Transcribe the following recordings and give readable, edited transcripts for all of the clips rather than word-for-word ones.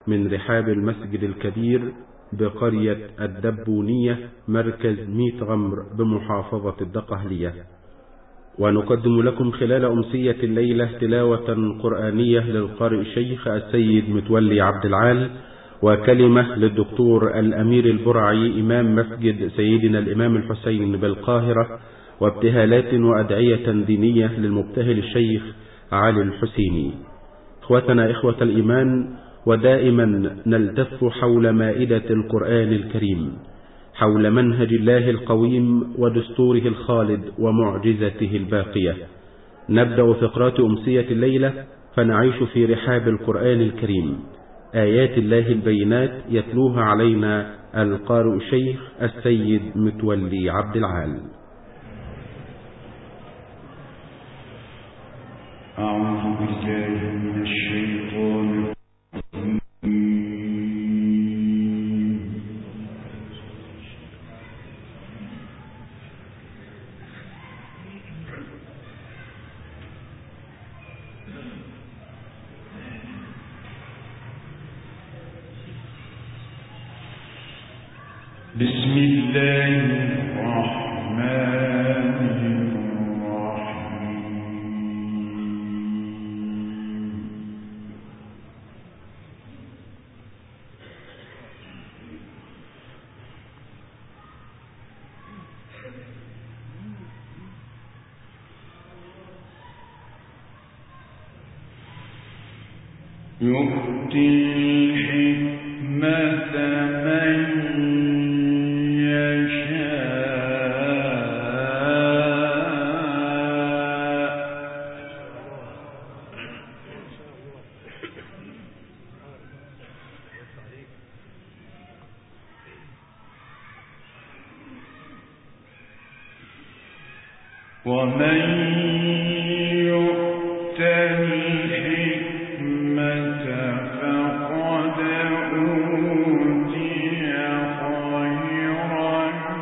من رحاب المسجد الكبير بقرية الدبونية مركز ميت غمر بمحافظة الدقهلية. ونقدم لكم خلال أمسية الليلة تلاوة قرآنية للقارئ الشيخ السيد متولي عبد العال، وكلمة للدكتور الأمير البرعي إمام مسجد سيدنا الإمام الحسين بالقاهرة، وابتهالات وأدعية دينية للمبتهل الشيخ علي الحسيني. إخوتنا إخوة الإيمان، ودائما نلتف حول مائدة القرآن الكريم، حول منهج الله القويم ودستوره الخالد ومعجزته الباقية. نبدأ فقرات أمسية الليلة فنعيش في رحاب القرآن الكريم، آيات الله البينات يتلوها علينا القارئ الشيخ السيد متولي عبد العال. أعوذ بالله من الشيطان بسم الله الرحمن الرحيم. يؤتي الحكمة من ومن يؤت الحكمة فقد أوتي خيرا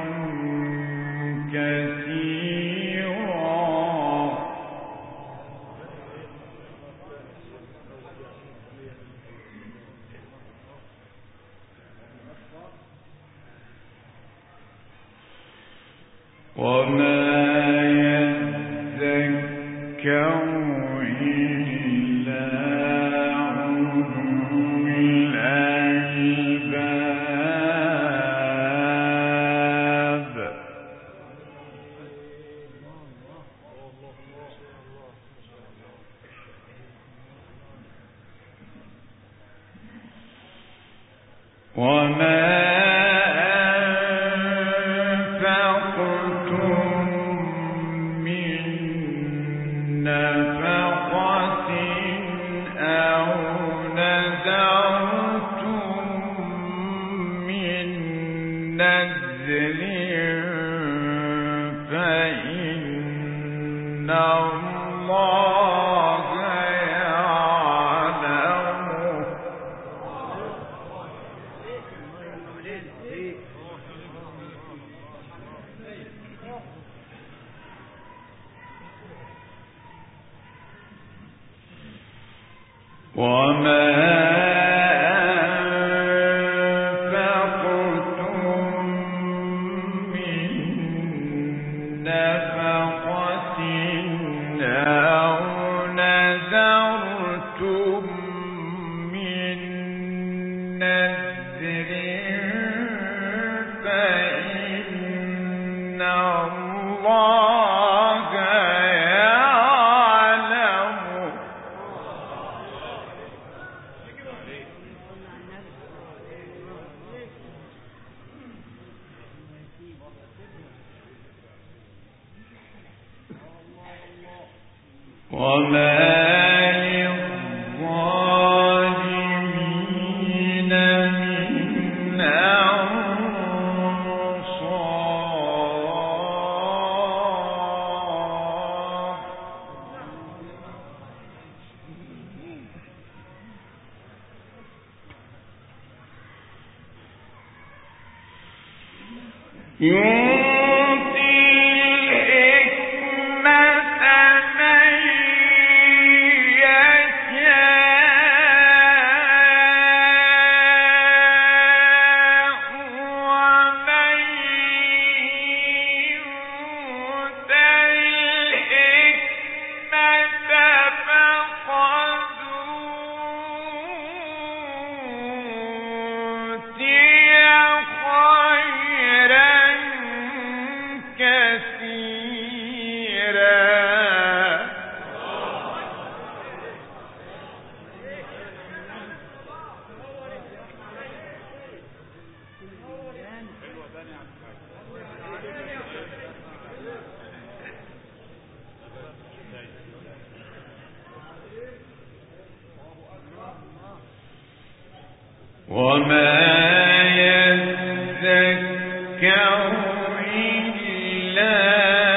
كثيرا. وما وما يذكر إلا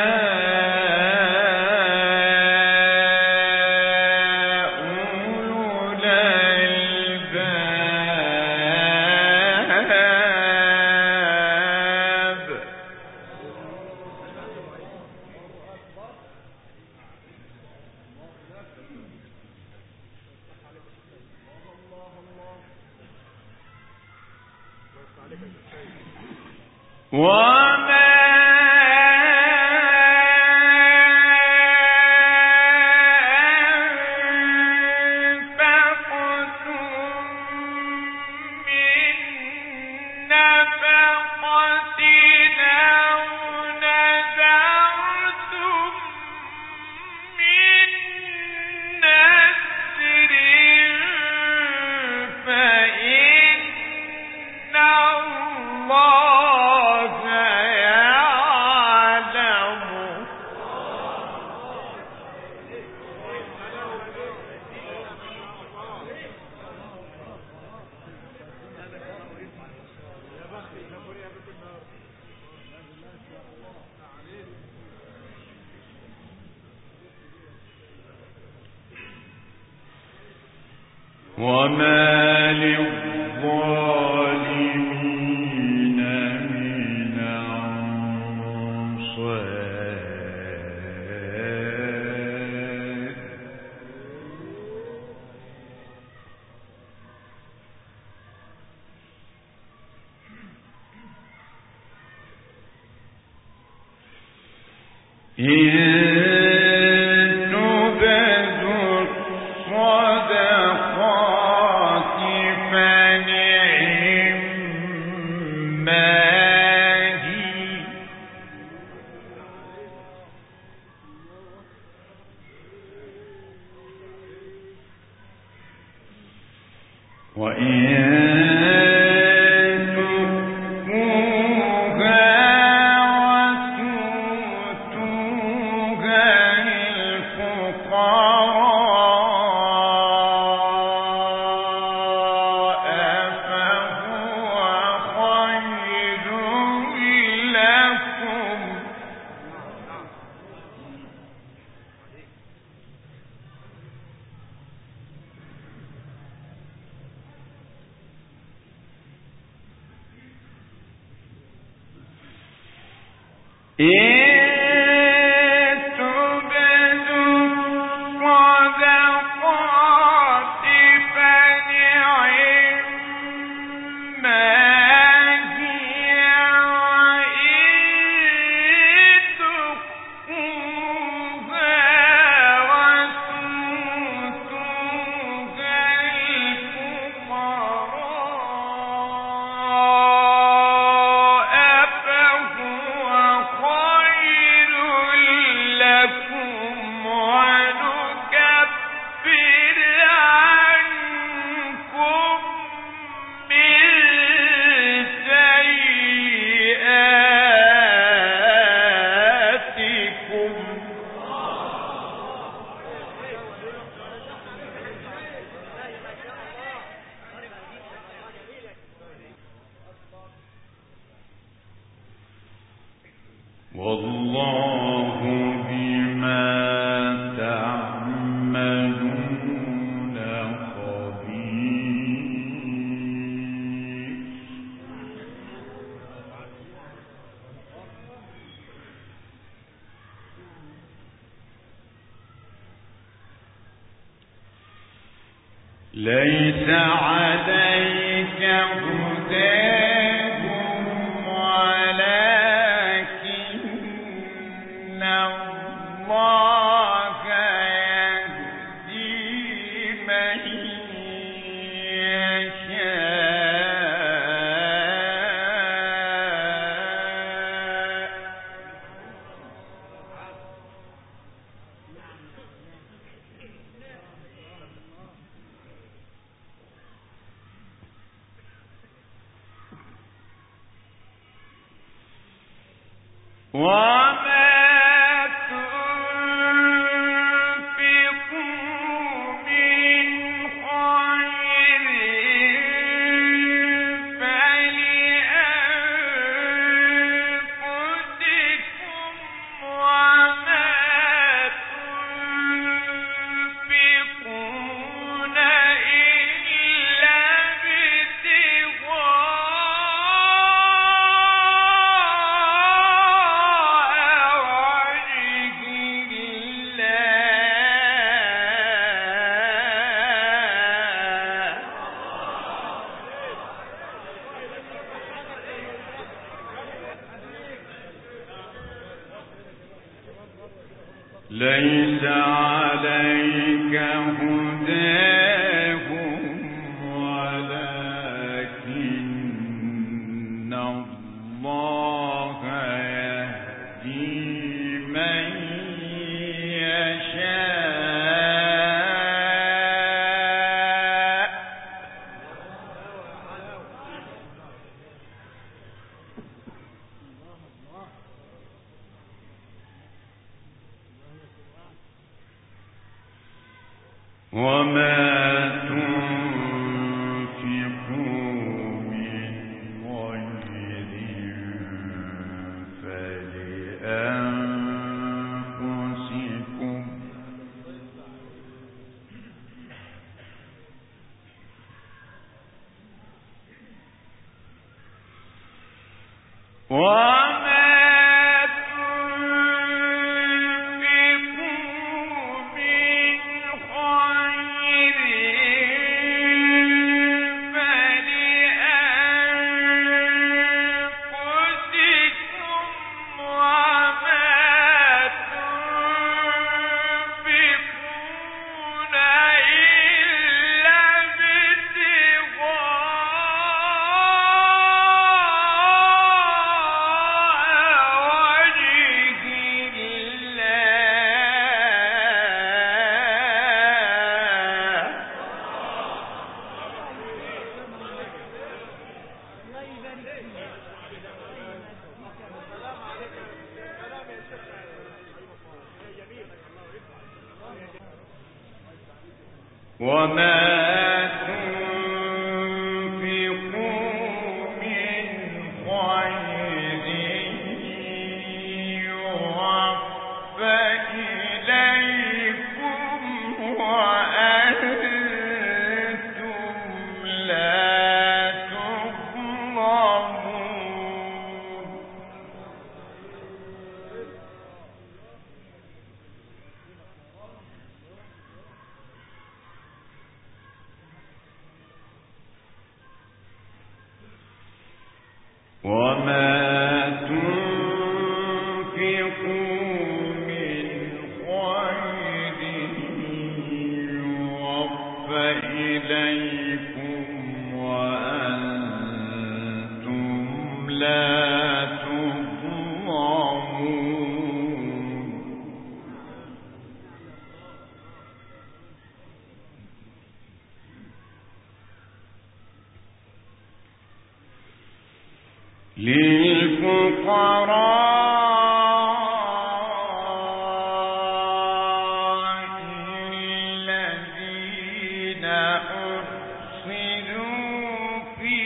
وما للظالمين من أنصار والله بما تعملون خبير. ليس عليك هداهم ولكن الله يهدي من يشاء. وما تنفقوا من خير ليس عليك هداهم ولكن الله يهدي من يشاء وما تنفقوا من خير فلأنفسكم وما تنفقوا من خير يوفى إليكم وأنتم لا تظلمون وما تنفقوا من خير يوفى إليكم وأنتم لا تظلمون للفقراء الذين أحصروا في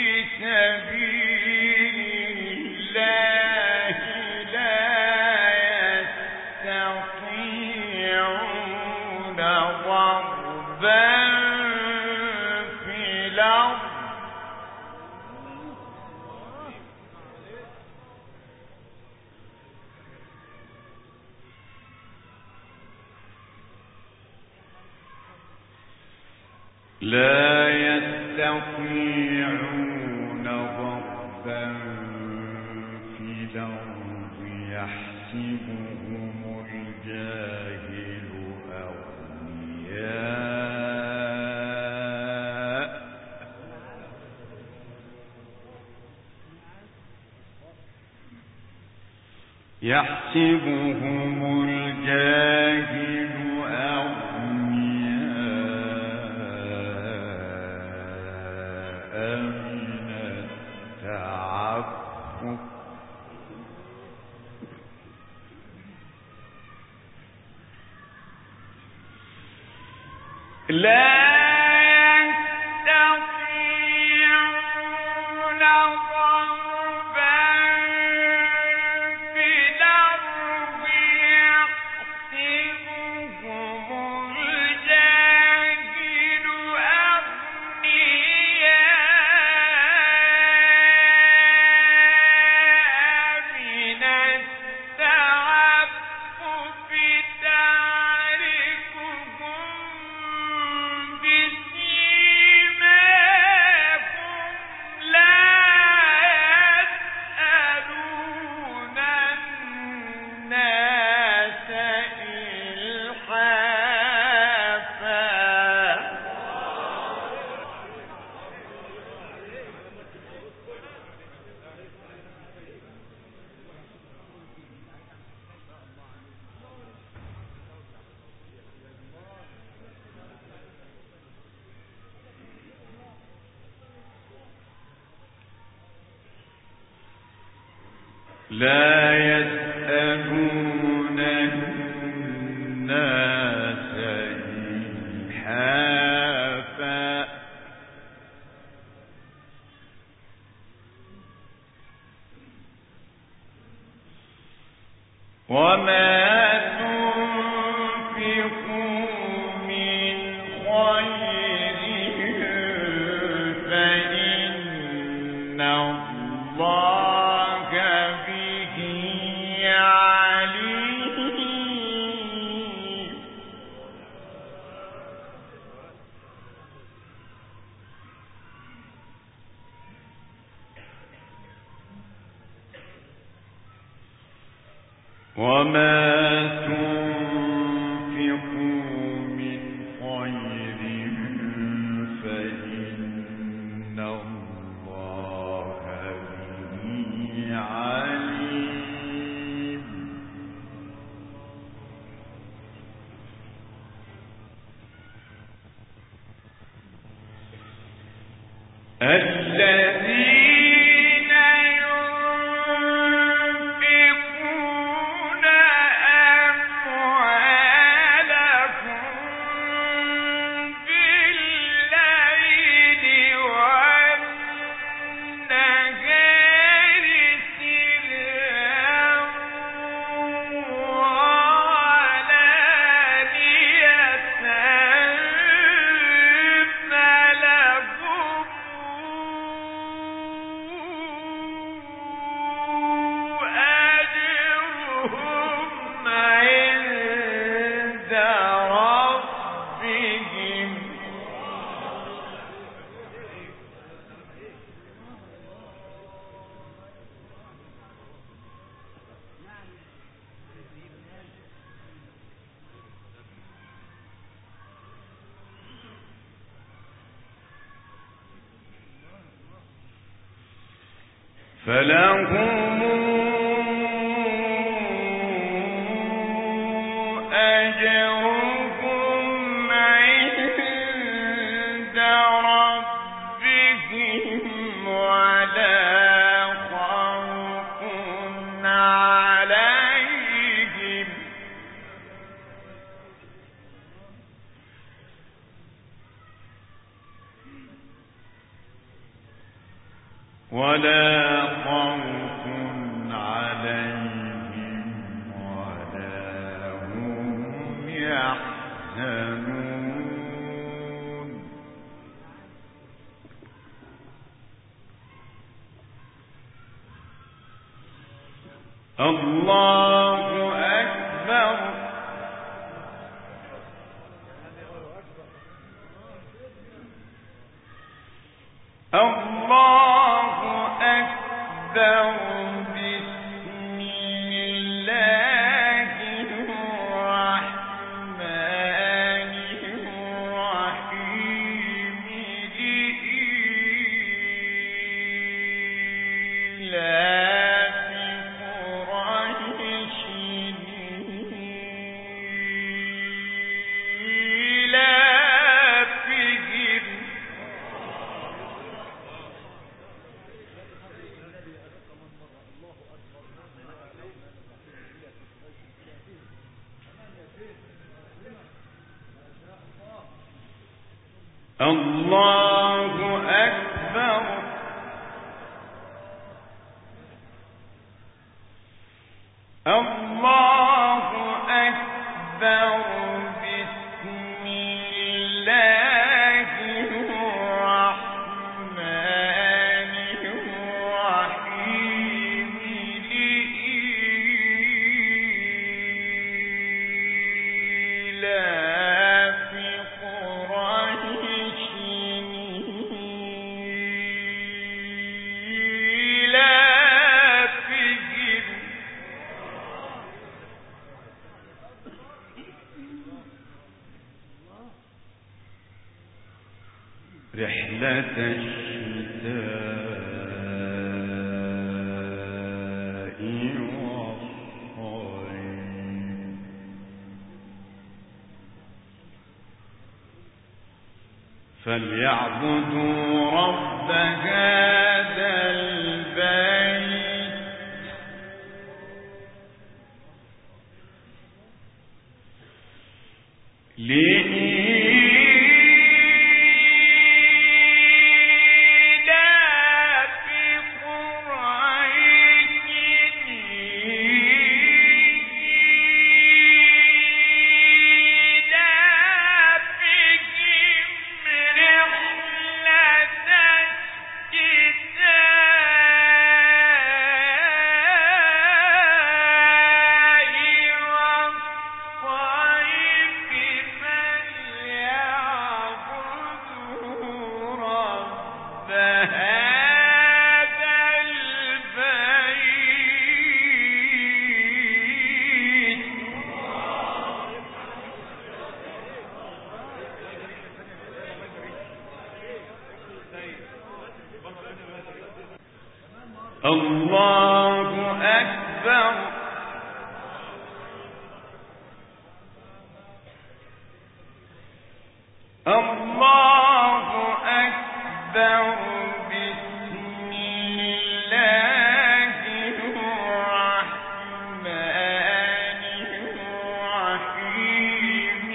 سبيل الله لا يستطيعون ضربا في الأرض يحسبهم الجاهل أغنياء يحسبهم الجاهل أغنياء من التعفف لا يستطيعون ضربا في الأرض يحسبهم الجاهل أغنياء من التعفف تعرفهم لا يسألون الناس إلحافا وما تنفقوا من خير فإن الله به عليم فلهم أجرهم عند ربهم ولا خوف عليهم ولا هم يحزنون الله أكبر الله أكبر بسم الله الرحمن الرحيم لإيلاف قريش إيلافهم الله أكبر الله أكبر بسم الله الرحمن الرحيم لإيلاف قريش إيلافهم رحلة الشتاء والصيف فليعبدوا رب هذا البيت هذا البيت الله أكبر الله أكبر بسم الله الرحمن الرحيم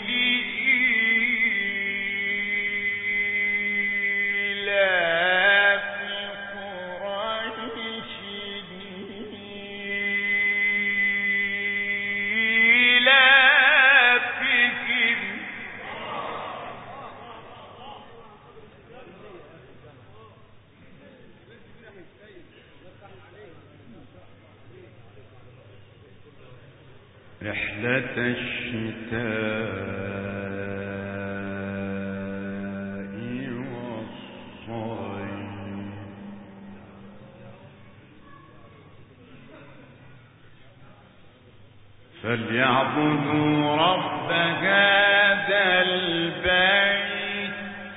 لإيلاف قريش إيلافهم رحلة الشتاء والصيف فليعبدوا رب هذا البيت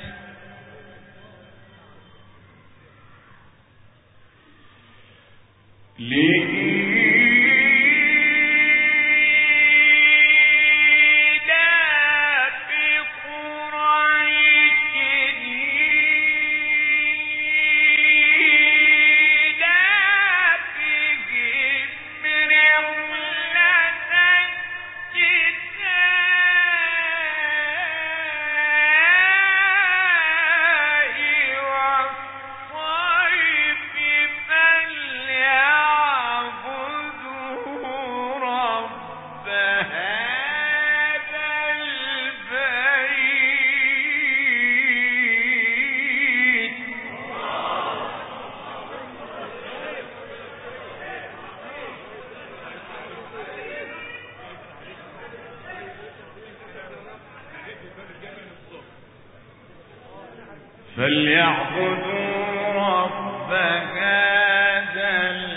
فليعبدوا رب هذا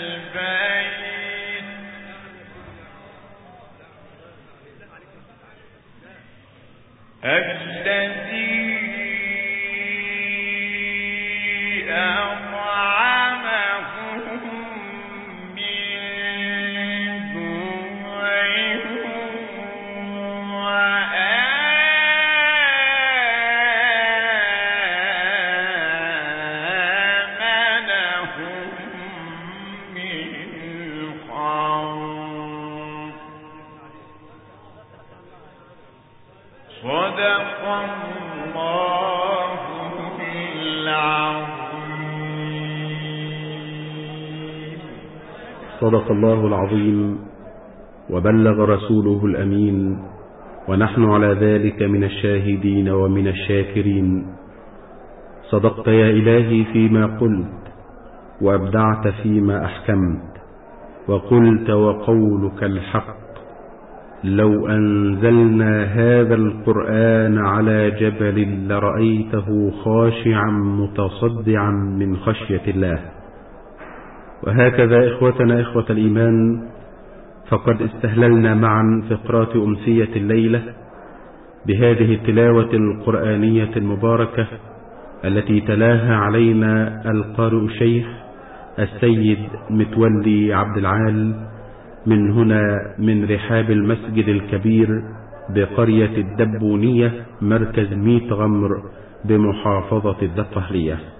البيت الذي أطعمهم من جوع صدق الله العظيم. صدق الله العظيم وبلغ رسوله الأمين، ونحن على ذلك من الشاهدين ومن الشاكرين. صدقت يا إلهي فيما قلت، وأبدعت فيما أحكمت، وقلت وقولك الحق. لو أنزلنا هذا القرآن على جبل لرأيته خاشعا متصدعا من خشية الله. وهكذا إخوتنا إخوة الإيمان، فقد استهللنا معا فقرات أمسية الليلة بهذه التلاوة القرآنية المباركة التي تلاها علينا القارئ الشيخ السيد متولي عبد العال من هنا من رحاب المسجد الكبير بقرية الدبونية مركز ميت غمر بمحافظة الدقهلية.